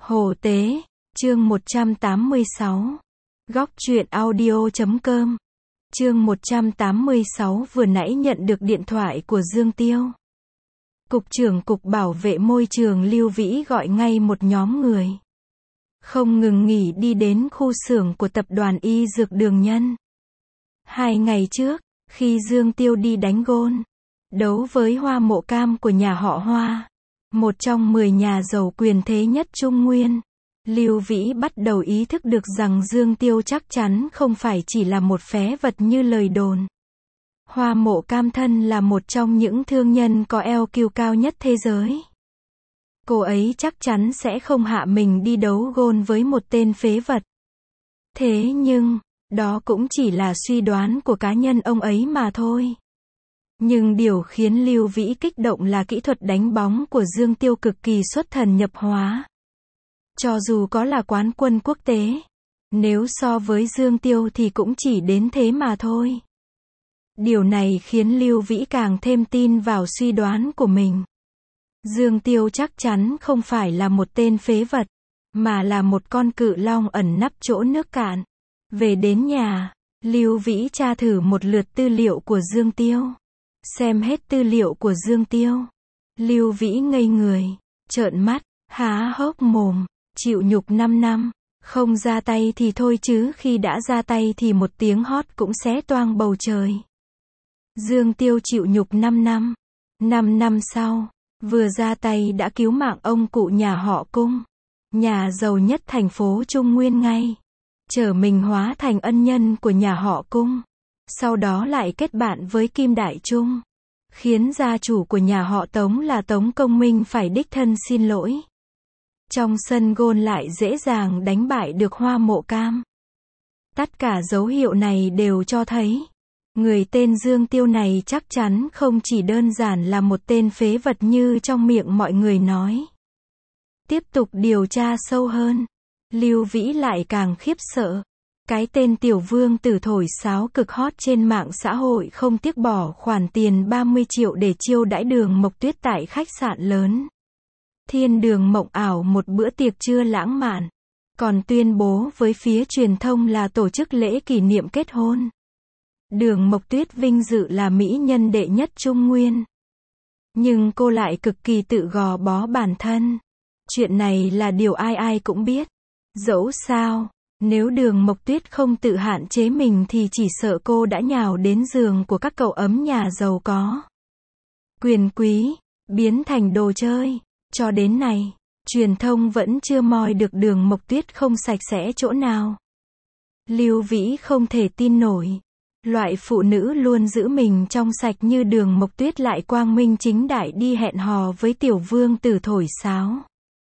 Hồ Tế, chương 186. Góc truyện audio.com. Chương 186 vừa nãy nhận được điện thoại của Dương Tiêu. Cục trưởng Cục Bảo vệ Môi trường Lưu Vĩ gọi ngay một nhóm người. Không ngừng nghỉ đi đến khu xưởng của tập đoàn Y Dược Đường Nhân. 2 ngày trước, khi Dương Tiêu đi đánh gôn, đấu với Hoa Mộ Cam của nhà họ Hoa, một trong 10 nhà giàu quyền thế nhất Trung Nguyên, Lưu Vĩ bắt đầu ý thức được rằng Dương Tiêu chắc chắn không phải chỉ là một phế vật như lời đồn. Hoa Mộ Cam thân là một trong những thương nhân có EQ cao nhất thế giới. Cô ấy chắc chắn sẽ không hạ mình đi đấu gôn với một tên phế vật. Thế nhưng, đó cũng chỉ là suy đoán của cá nhân ông ấy mà thôi. Nhưng điều khiến Lưu Vĩ kích động là kỹ thuật đánh bóng của Dương Tiêu cực kỳ xuất thần nhập hóa. Cho dù có là quán quân quốc tế, nếu so với Dương Tiêu thì cũng chỉ đến thế mà thôi. Điều này khiến Lưu Vĩ càng thêm tin vào suy đoán của mình. Dương Tiêu chắc chắn không phải là một tên phế vật, mà là một con cự long ẩn nấp chỗ nước cạn. Về đến nhà, Lưu Vĩ tra thử một lượt tư liệu của Dương Tiêu. Xem hết tư liệu của Dương Tiêu, Lưu Vĩ ngây người, trợn mắt, há hốc mồm, chịu nhục 5 năm, không ra tay thì thôi chứ khi đã ra tay thì một tiếng hót cũng xé toang bầu trời. Dương Tiêu chịu nhục 5 năm, 5 năm sau, vừa ra tay đã cứu mạng ông cụ nhà họ Cung, nhà giàu nhất thành phố Trung Nguyên ngay, trở mình hóa thành ân nhân của nhà họ Cung. Sau đó lại kết bạn với Kim Đại Trung, khiến gia chủ của nhà họ Tống là Tống Công Minh phải đích thân xin lỗi. Trong sân gôn lại dễ dàng đánh bại được Hoa Mộ Cam. Tất cả dấu hiệu này đều cho thấy, người tên Dương Tiêu này chắc chắn không chỉ đơn giản là một tên phế vật như trong miệng mọi người nói. Tiếp tục điều tra sâu hơn, Lưu Vĩ lại càng khiếp sợ. Cái tên Tiểu Vương Tử thổi sáo cực hot trên mạng xã hội không tiếc bỏ khoản tiền 30 triệu để chiêu đãi Đường Mộc Tuyết tại khách sạn lớn Thiên Đường Mộng Ảo một bữa tiệc trưa lãng mạn, còn tuyên bố với phía truyền thông là tổ chức lễ kỷ niệm kết hôn. Đường Mộc Tuyết vinh dự là mỹ nhân đệ nhất Trung Nguyên, nhưng cô lại cực kỳ tự gò bó bản thân. Chuyện này là điều ai ai cũng biết. Dẫu sao, nếu Đường Mộc Tuyết không tự hạn chế mình thì chỉ sợ cô đã nhào đến giường của các cậu ấm nhà giàu có. Quyền quý, biến thành đồ chơi. Cho đến nay, truyền thông vẫn chưa moi được Đường Mộc Tuyết không sạch sẽ chỗ nào. Lưu Vĩ không thể tin nổi. Loại phụ nữ luôn giữ mình trong sạch như Đường Mộc Tuyết lại quang minh chính đại đi hẹn hò với Tiểu Vương Tử thổi sáo.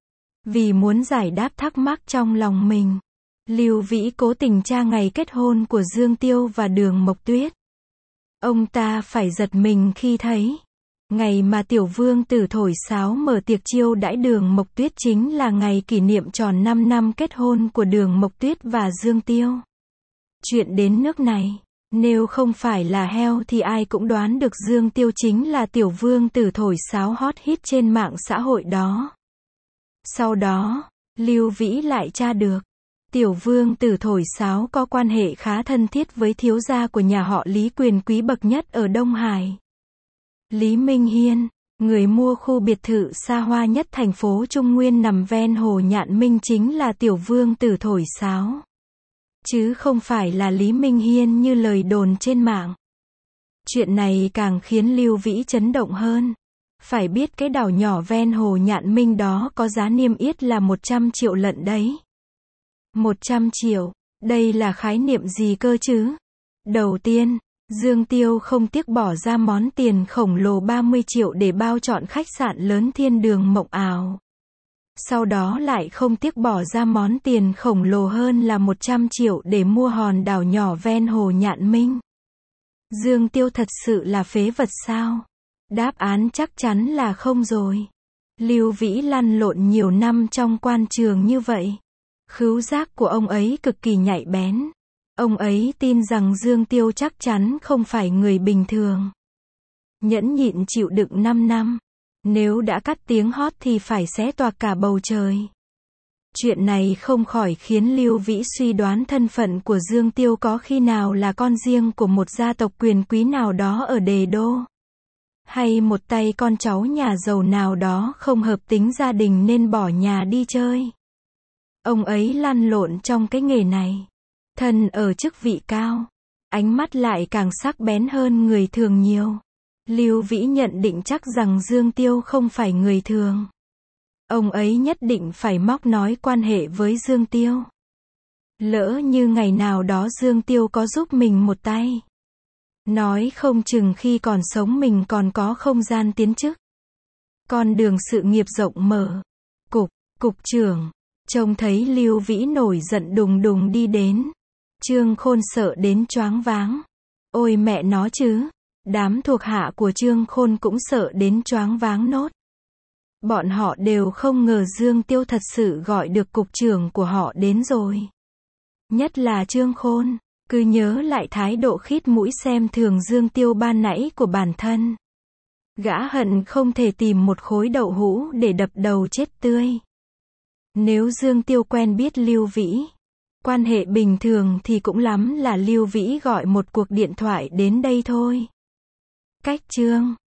Vì muốn giải đáp thắc mắc trong lòng mình, Lưu Vĩ cố tình tra ngày kết hôn của Dương Tiêu và Đường Mộc Tuyết. Ông ta phải giật mình khi thấy, ngày mà Tiểu Vương Tử thổi sáo mở tiệc chiêu đãi Đường Mộc Tuyết chính là ngày kỷ niệm tròn 5 năm kết hôn của Đường Mộc Tuyết và Dương Tiêu. Chuyện đến nước này, nếu không phải là heo thì ai cũng đoán được Dương Tiêu chính là Tiểu Vương Tử thổi sáo hot hit trên mạng xã hội đó. Sau đó, Lưu Vĩ lại tra được, Tiểu Vương Tử thổi sáo có quan hệ khá thân thiết với thiếu gia của nhà họ Lý quyền quý bậc nhất ở Đông Hải. Lý Minh Hiên, người mua khu biệt thự xa hoa nhất thành phố Trung Nguyên nằm ven hồ Nhạn Minh chính là Tiểu Vương Tử thổi sáo. Chứ không phải là Lý Minh Hiên như lời đồn trên mạng. Chuyện này càng khiến Lưu Vĩ chấn động hơn. Phải biết cái đảo nhỏ ven hồ Nhạn Minh đó có giá niêm yết là 100 triệu lận đấy. 100 triệu, đây là khái niệm gì cơ chứ? Đầu tiên, Dương Tiêu không tiếc bỏ ra món tiền khổng lồ 30 triệu để bao trọn khách sạn lớn Thiên Đường Mộng Ảo. Sau đó lại không tiếc bỏ ra món tiền khổng lồ hơn là 100 triệu để mua hòn đảo nhỏ ven hồ Nhạn Minh. Dương Tiêu thật sự là phế vật sao? Đáp án chắc chắn là không rồi. Lưu Vĩ lăn lộn nhiều năm trong quan trường như vậy. Khứu giác của ông ấy cực kỳ nhạy bén. Ông ấy tin rằng Dương Tiêu chắc chắn không phải người bình thường. Nhẫn nhịn chịu đựng 5 năm. Nếu đã cắt tiếng hót thì phải xé toạc cả bầu trời. Chuyện này không khỏi khiến Lưu Vĩ suy đoán thân phận của Dương Tiêu có khi nào là con riêng của một gia tộc quyền quý nào đó ở Đề Đô. Hay một tay con cháu nhà giàu nào đó không hợp tính gia đình nên bỏ nhà đi chơi. Ông ấy lăn lộn trong cái nghề này. Thân ở chức vị cao. Ánh mắt lại càng sắc bén hơn người thường nhiều. Lưu Vĩ nhận định chắc rằng Dương Tiêu không phải người thường. Ông ấy nhất định phải móc nói quan hệ với Dương Tiêu. Lỡ như ngày nào đó Dương Tiêu có giúp mình một tay. Nói không chừng khi còn sống mình còn có không gian tiến chức. Con đường sự nghiệp rộng mở. Cục trưởng. Trông thấy Lưu Vĩ nổi giận đùng đùng đi đến. Trương Khôn sợ đến choáng váng. Ôi mẹ nó chứ. Đám thuộc hạ của Trương Khôn cũng sợ đến choáng váng nốt. Bọn họ đều không ngờ Dương Tiêu thật sự gọi được cục trưởng của họ đến rồi. Nhất là Trương Khôn, cứ nhớ lại thái độ khít mũi xem thường Dương Tiêu ban nãy của bản thân. Gã hận không thể tìm một khối đậu hũ để đập đầu chết tươi. Nếu Dương Tiêu quen biết Lưu Vĩ, quan hệ bình thường thì cũng lắm là Lưu Vĩ gọi một cuộc điện thoại đến đây thôi. Cách chương